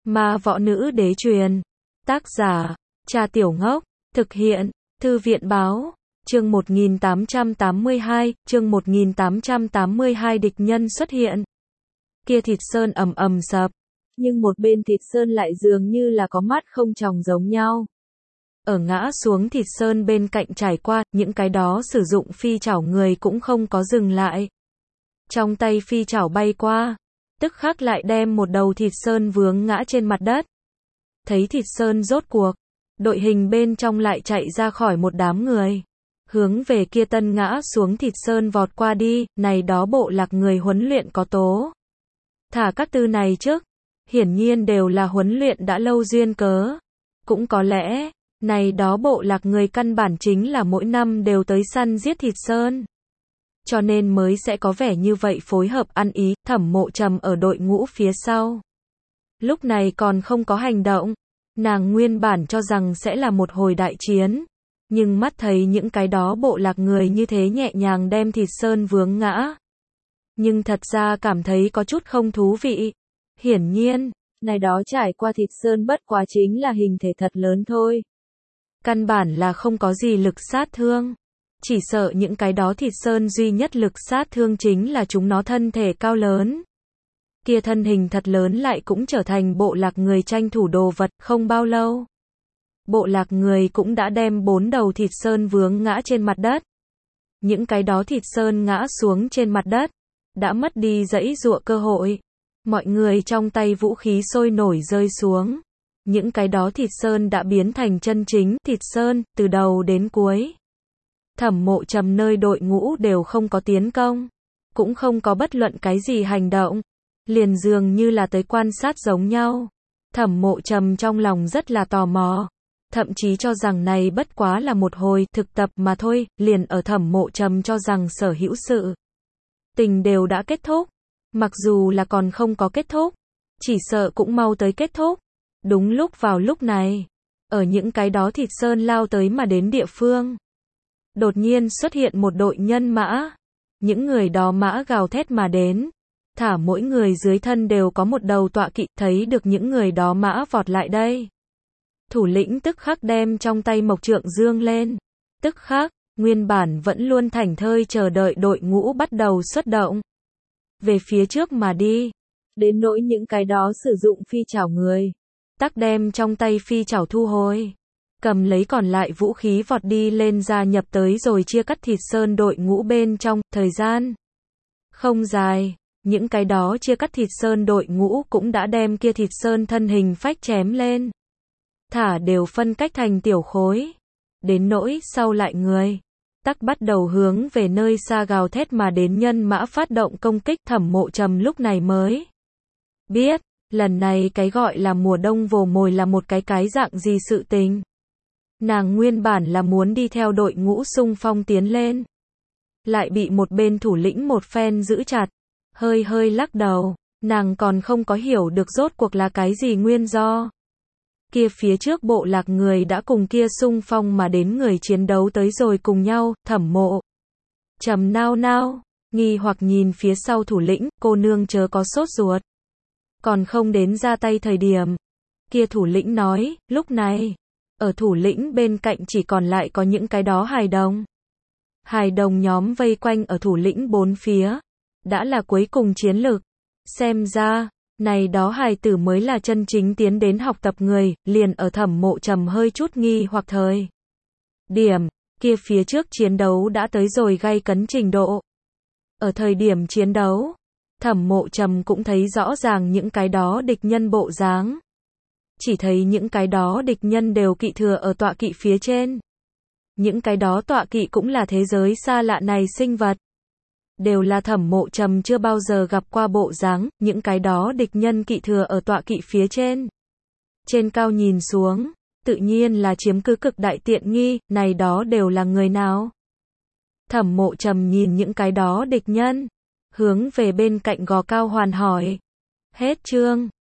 Ma Võ Nữ Đế truyền. Tác giả, Cha Tiểu Ngốc. Thực hiện, Thư viện Báo. Chương 1882, địch nhân xuất hiện. Kia thịt sơn ầm ầm sập, nhưng một bên thịt sơn lại dường như là có mắt không tròng giống nhau. Ở ngã xuống thịt sơn bên cạnh trải qua, những cái đó sử dụng phi chảo người cũng không có dừng lại. Trong tay phi chảo bay qua, tức khắc lại đem một đầu thịt sơn vướng ngã trên mặt đất. Thấy thịt sơn rốt cuộc, đội hình bên trong lại chạy ra khỏi một đám người, hướng về kia tân ngã xuống thịt sơn vọt qua đi, này đó bộ lạc người huấn luyện có tố. Thả các tư này trước, hiển nhiên đều là huấn luyện đã lâu duyên cớ. Cũng có lẽ, này đó bộ lạc người căn bản chính là mỗi năm đều tới săn giết thịt sơn. Cho nên mới sẽ có vẻ như vậy phối hợp ăn ý. Thẩm Mộ Trầm ở đội ngũ phía sau. Lúc này còn không có hành động. Nàng nguyên bản cho rằng sẽ là một hồi đại chiến. Nhưng mắt thấy những cái đó bộ lạc người như thế nhẹ nhàng đem thịt sơn vướng ngã. Nhưng thật ra cảm thấy có chút không thú vị. Hiển nhiên, này đó trải qua thịt sơn bất quá chính là hình thể thật lớn thôi. Căn bản là không có gì lực sát thương. Chỉ sợ những cái đó thịt sơn duy nhất lực sát thương chính là chúng nó thân thể cao lớn. Kia thân hình thật lớn lại cũng trở thành bộ lạc người tranh thủ đồ vật. Không bao lâu, bộ lạc người cũng đã đem 4 đầu thịt sơn vướng ngã trên mặt đất. Những cái đó thịt sơn ngã xuống trên mặt đất, đã mất đi giãy giụa cơ hội. Mọi người trong tay vũ khí sôi nổi rơi xuống. Những cái đó thịt sơn đã biến thành chân chính thịt sơn, từ đầu đến cuối. Thẩm Mộ Trầm nơi đội ngũ đều không có tiến công, cũng không có bất luận cái gì hành động, liền dường như là tới quan sát giống nhau. Thẩm Mộ Trầm trong lòng rất là tò mò, thậm chí cho rằng này bất quá là một hồi thực tập mà thôi. Liền ở Thẩm Mộ Trầm cho rằng sở hữu sự tình đều đã kết thúc, mặc dù là còn không có kết thúc, chỉ sợ cũng mau tới kết thúc. Đúng lúc vào lúc này, ở những cái đó thịt sơn lao tới mà đến địa phương, đột nhiên xuất hiện một đội nhân mã. Những người đó mã gào thét mà đến, thả mỗi người dưới thân đều có một đầu tọa kỵ. Thấy được những người đó mã vọt lại đây, thủ lĩnh tức khắc đem trong tay mộc trượng dương lên. Tức khắc, nguyên bản vẫn luôn thảnh thơi chờ đợi đội ngũ bắt đầu xuất động về phía trước mà đi. Đến nỗi những cái đó sử dụng phi chảo người, tắc đem trong tay phi chảo thu hồi, cầm lấy còn lại vũ khí vọt đi lên gia nhập tới rồi chia cắt thịt sơn đội ngũ bên trong. Thời gian không dài, những cái đó chia cắt thịt sơn đội ngũ cũng đã đem kia thịt sơn thân hình phách chém lên, thả đều phân cách thành tiểu khối. Đến nỗi sau lại người, tắc bắt đầu hướng về nơi xa gào thét mà đến nhân mã phát động công kích. Thẩm Mộ Trầm lúc này mới biết, lần này cái gọi là mùa đông vồ mồi là một cái dạng gì sự tình. Nàng nguyên bản là muốn đi theo đội ngũ xung phong tiến lên, lại bị một bên thủ lĩnh một phen giữ chặt, hơi hơi lắc đầu. Nàng còn không có hiểu được rốt cuộc là cái gì nguyên do. Kia phía trước bộ lạc người đã cùng kia xung phong mà đến người chiến đấu tới rồi cùng nhau. Thẩm Mộ Trầm nao nao, nghi hoặc nhìn phía sau thủ lĩnh. Cô nương chớ có sốt ruột, còn không đến ra tay thời điểm. Kia thủ lĩnh nói. Lúc này, ở thủ lĩnh bên cạnh chỉ còn lại có những cái đó hài đồng. Hài đồng nhóm vây quanh ở thủ lĩnh bốn phía, đã là cuối cùng chiến lực. Xem ra, này đó hài tử mới là chân chính tiến đến học tập người. Liền ở Thẩm Mộ Trầm hơi chút nghi hoặc thời điểm, kia phía trước chiến đấu đã tới rồi gay cấn trình độ. Ở thời điểm chiến đấu, Thẩm Mộ Trầm cũng thấy rõ ràng những cái đó địch nhân bộ dáng. Chỉ thấy những cái đó địch nhân đều kỵ thừa ở tọa kỵ phía trên. Những cái đó tọa kỵ cũng là thế giới xa lạ này sinh vật. Đều là Thẩm Mộ Trầm chưa bao giờ gặp qua bộ dáng. Những cái đó địch nhân kỵ thừa ở tọa kỵ phía trên. Trên cao nhìn xuống, tự nhiên là chiếm cứ cực đại tiện nghi. Này đó đều là người nào? Thẩm Mộ Trầm nhìn những cái đó địch nhân, hướng về bên cạnh Gò Cao Hoàn hỏi. Hết chương.